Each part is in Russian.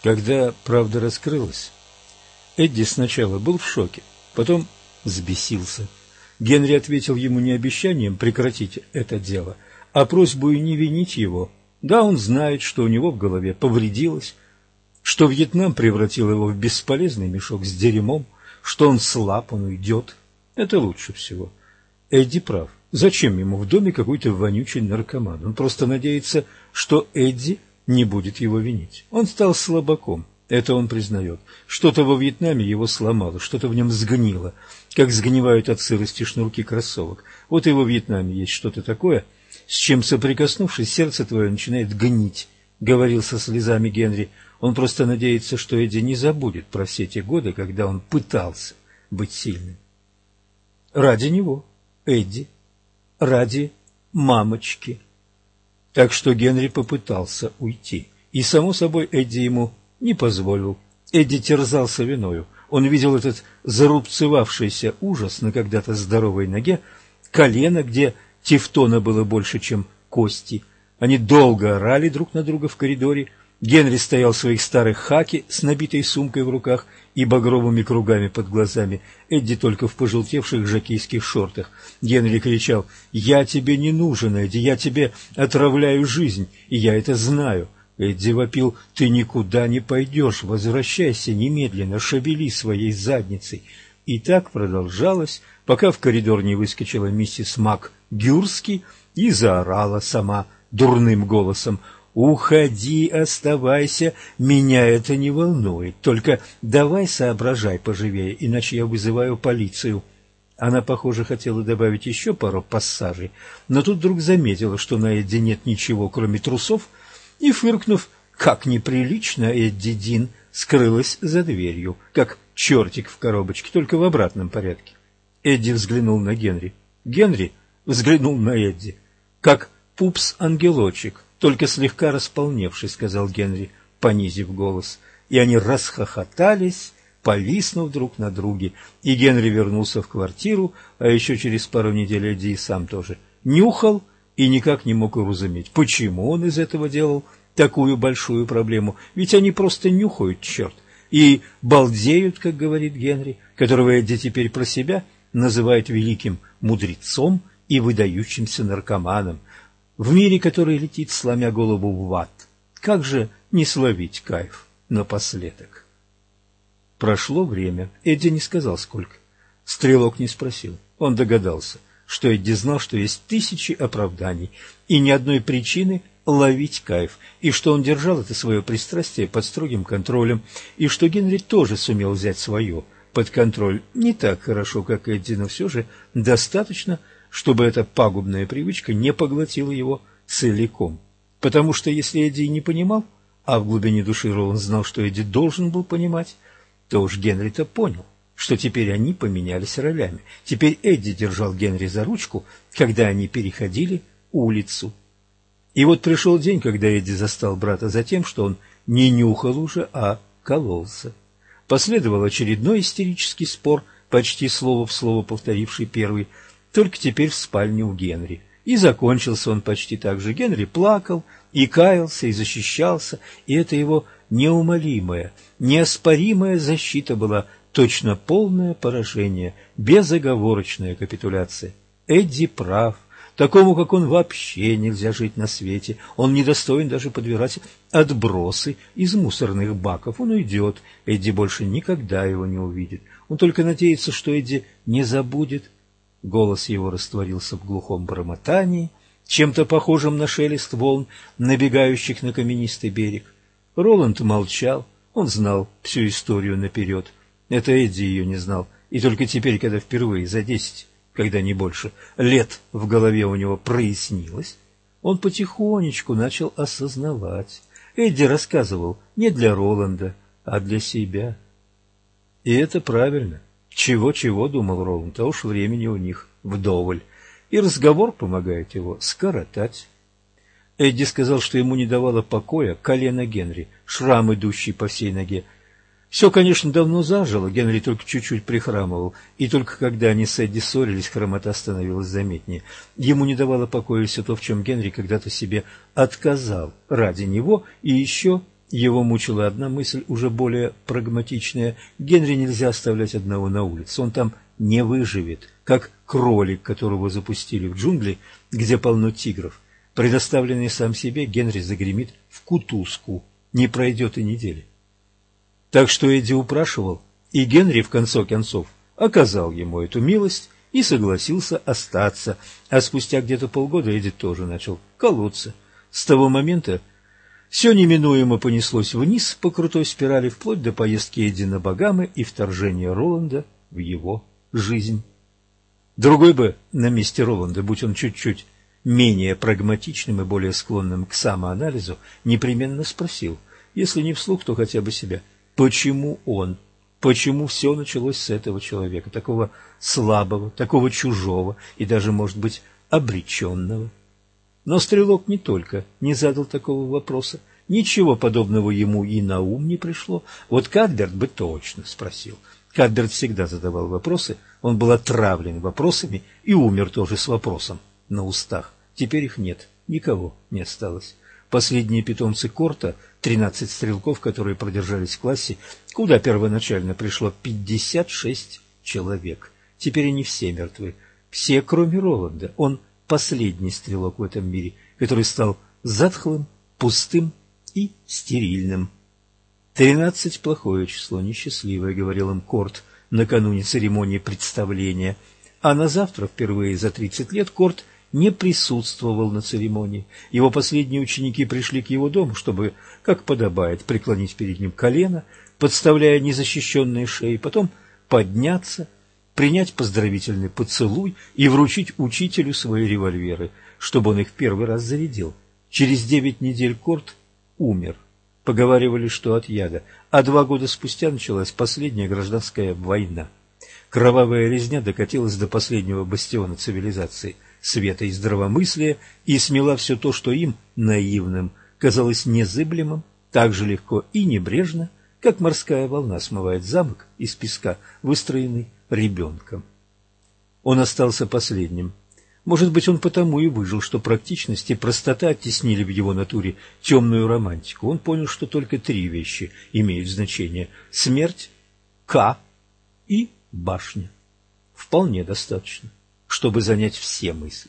Когда правда раскрылась, Эдди сначала был в шоке, потом взбесился. Генри ответил ему не обещанием прекратить это дело, а просьбой не винить его. Да, он знает, что у него в голове повредилось, что Вьетнам превратил его в бесполезный мешок с дерьмом, что он слаб, он уйдет. Это лучше всего. Эдди прав. Зачем ему в доме какой-то вонючий наркоман? Он просто надеется, что Эдди не будет его винить. Он стал слабаком, это он признает. Что-то во Вьетнаме его сломало, что-то в нем сгнило, как сгнивают от сырости шнурки кроссовок. Вот и во Вьетнаме есть что-то такое, с чем, соприкоснувшись, сердце твое начинает гнить, говорил со слезами Генри. Он просто надеется, что Эдди не забудет про все те годы, когда он пытался быть сильным. Ради него, Эдди, ради мамочки. Так что Генри попытался уйти. И, само собой, Эдди ему не позволил. Эдди терзался виною. Он видел этот зарубцевавшийся ужас на когда-то здоровой ноге, колено, где тефтона было больше, чем кости. Они долго орали друг на друга в коридоре. Генри стоял в своих старых хаки с набитой сумкой в руках и багровыми кругами под глазами. Эдди только в пожелтевших жокейских шортах. Генри кричал: «Я тебе не нужен, Эдди, я тебе отравляю жизнь, и я это знаю». Эдди вопил: «Ты никуда не пойдешь, возвращайся немедленно, шевели своей задницей». И так продолжалось, пока в коридор не выскочила миссис МакГюрски и заорала сама дурным голосом: «Уходи, оставайся, меня это не волнует, только давай соображай поживее, иначе я вызываю полицию». Она, похоже, хотела добавить еще пару пассажей, но тут вдруг заметила, что на Эдди нет ничего, кроме трусов, и, фыркнув, как неприлично, Эдди Дин скрылась за дверью, как чертик в коробочке, только в обратном порядке. Эдди взглянул на Генри. Генри взглянул на Эдди, как пупс-ангелочек, только слегка располневший, сказал Генри, понизив голос. И они расхохотались, повиснув друг на друге. И Генри вернулся в квартиру, а еще через пару недель Эдди и сам тоже нюхал и никак не мог уразуметь, почему он из этого делал такую большую проблему. Ведь они просто нюхают, черт, и балдеют, как говорит Генри, которого Эдди теперь про себя называет великим мудрецом и выдающимся наркоманом. В мире, который летит, сломя голову в ад, как же не словить кайф напоследок? Прошло время. Эдди не сказал, сколько. Стрелок не спросил. Он догадался, что Эдди знал, что есть тысячи оправданий и ни одной причины ловить кайф, и что он держал это свое пристрастие под строгим контролем, и что Генри тоже сумел взять свое под контроль не так хорошо, как Эдди, но все же достаточно, чтобы эта пагубная привычка не поглотила его целиком. Потому что если Эдди не понимал, а в глубине души Роланд знал, что Эдди должен был понимать, то уж Генри-то понял, что теперь они поменялись ролями. Теперь Эдди держал Генри за ручку, когда они переходили улицу. И вот пришел день, когда Эдди застал брата за тем, что он не нюхал уже, а кололся. Последовал очередной истерический спор, почти слово в слово повторивший первый, только теперь в спальне у Генри. И закончился он почти так же. Генри плакал и каялся, и защищался, и это его неумолимая, неоспоримая защита была точно полное поражение, безоговорочная капитуляция. Эдди прав. Такому, как он, вообще нельзя жить на свете. Он недостоин даже подбирать отбросы из мусорных баков. Он уйдет. Эдди больше никогда его не увидит. Он только надеется, что Эдди не забудет. Голос его растворился в глухом бормотании, чем-то похожим на шелест волн, набегающих на каменистый берег. Роланд молчал. Он знал всю историю наперед. Это Эдди ее не знал. И только теперь, когда впервые за 10, когда не больше, лет в голове у него прояснилось, он потихонечку начал осознавать. Эдди рассказывал не для Роланда, а для себя. И это правильно. Чего-чего, думал Роланд, а уж времени у них вдоволь. И разговор помогает его скоротать. Эдди сказал, что ему не давало покоя колено Генри, шрам, идущий по всей ноге. Все, конечно, давно зажило, Генри только чуть-чуть прихрамывал, и только когда они с Эдди ссорились, хромота становилась заметнее. Ему не давало покоя все то, в чем Генри когда-то себе отказал ради него, и еще Его мучила одна мысль, уже более прагматичная. Генри нельзя оставлять одного на улице, он там не выживет, как кролик, которого запустили в джунгли, где полно тигров. Предоставленный сам себе, Генри загремит в кутузку, не пройдет и недели. Так что Эдди упрашивал, и Генри, в конце концов, оказал ему эту милость и согласился остаться, а спустя где-то полгода Эдди тоже начал колоться. С того момента все неминуемо понеслось вниз по крутой спирали, вплоть до поездки Эдди на Багамы и вторжения Роланда в его жизнь. Другой бы на месте Роланда, будь он чуть-чуть менее прагматичным и более склонным к самоанализу, непременно спросил, если не вслух, то хотя бы себя, почему он, почему все началось с этого человека, такого слабого, такого чужого и даже, может быть, обреченного. Но Стрелок не только не задал такого вопроса, ничего подобного ему и на ум не пришло. Вот Кадберт бы точно спросил. Кадберт всегда задавал вопросы, он был отравлен вопросами и умер тоже с вопросом на устах. Теперь их нет, никого не осталось. Последние питомцы Корта, 13 стрелков, которые продержались в классе, куда первоначально пришло 56 человек. Теперь они все мертвы, все, кроме Роланда. Он последний стрелок в этом мире, который стал затхлым, пустым и стерильным. 13 – плохое число, несчастливое, говорил им Корт накануне церемонии представления. А на завтра, впервые за 30 лет, Корт не присутствовал на церемонии. Его последние ученики пришли к его дому, чтобы, как подобает, преклонить перед ним колено, подставляя незащищенные шеи, потом подняться, принять поздравительный поцелуй и вручить учителю свои револьверы, чтобы он их в первый раз зарядил. Через 9 недель Корт умер. Поговаривали, что от яда, а 2 года спустя началась последняя гражданская война. Кровавая резня докатилась до последнего бастиона цивилизации, света и здравомыслия, и смела все то, что им, наивным, казалось незыблемым, так же легко и небрежно, как морская волна смывает замок из песка, выстроенный ребенком. Он остался последним. Может быть, он потому и выжил, что практичность и простота оттеснили в его натуре темную романтику. Он понял, что только 3 вещи имеют значение – смерть, К и башня. Вполне достаточно, чтобы занять все мысли.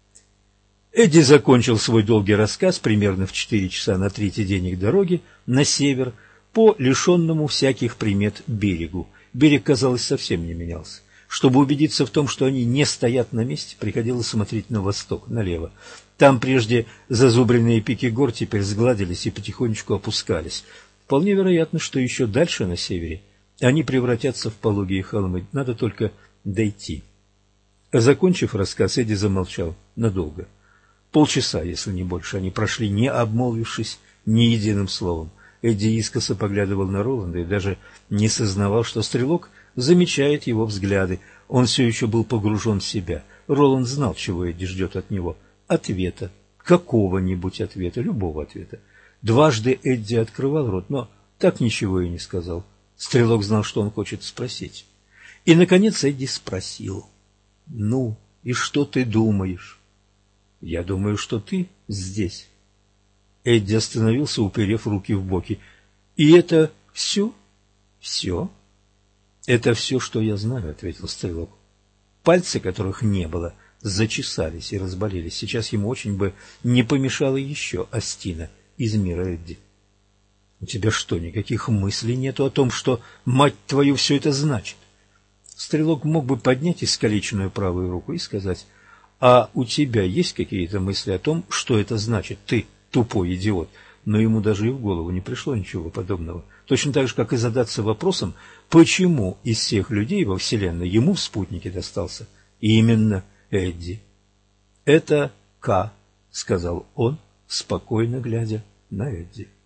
Эдди закончил свой долгий рассказ примерно в 4 часа на 3-й день их дороги на север по лишенному всяких примет берегу. Берег, казалось, совсем не менялся. Чтобы убедиться в том, что они не стоят на месте, приходилось смотреть на восток, налево. Там прежде зазубренные пики гор теперь сгладились и потихонечку опускались. Вполне вероятно, что еще дальше на севере они превратятся в пологие холмы. Надо только дойти. Закончив рассказ, Эдди замолчал надолго. Полчаса, если не больше, они прошли, не обмолвившись ни единым словом. Эдди искоса поглядывал на Роланда и даже не сознавал, что стрелок замечает его взгляды. Он все еще был погружен в себя. Роланд знал, чего Эдди ждет от него. Ответа. Какого-нибудь ответа. Любого ответа. Дважды Эдди открывал рот, но так ничего и не сказал. Стрелок знал, что он хочет спросить. И, наконец, Эдди спросил. «Ну, и что ты думаешь?» «Я думаю, что ты здесь». Эдди остановился, уперев руки в боки. «И это все?» «Все?» «Это все, что я знаю», — ответил стрелок. Пальцы, которых не было, зачесались и разболелись. Сейчас ему очень бы не помешала еще остина из мира Эдди. «У тебя что, никаких мыслей нету о том, что, мать твою, все это значит?» Стрелок мог бы поднять искалеченную правую руку и сказать: «А у тебя есть какие-то мысли о том, что это значит, ты тупой идиот?» Но ему даже и в голову не пришло ничего подобного. Точно так же, как и задаться вопросом, почему из всех людей во Вселенной ему в спутнике достался именно Эдди. «Это К», — сказал он, спокойно глядя на Эдди.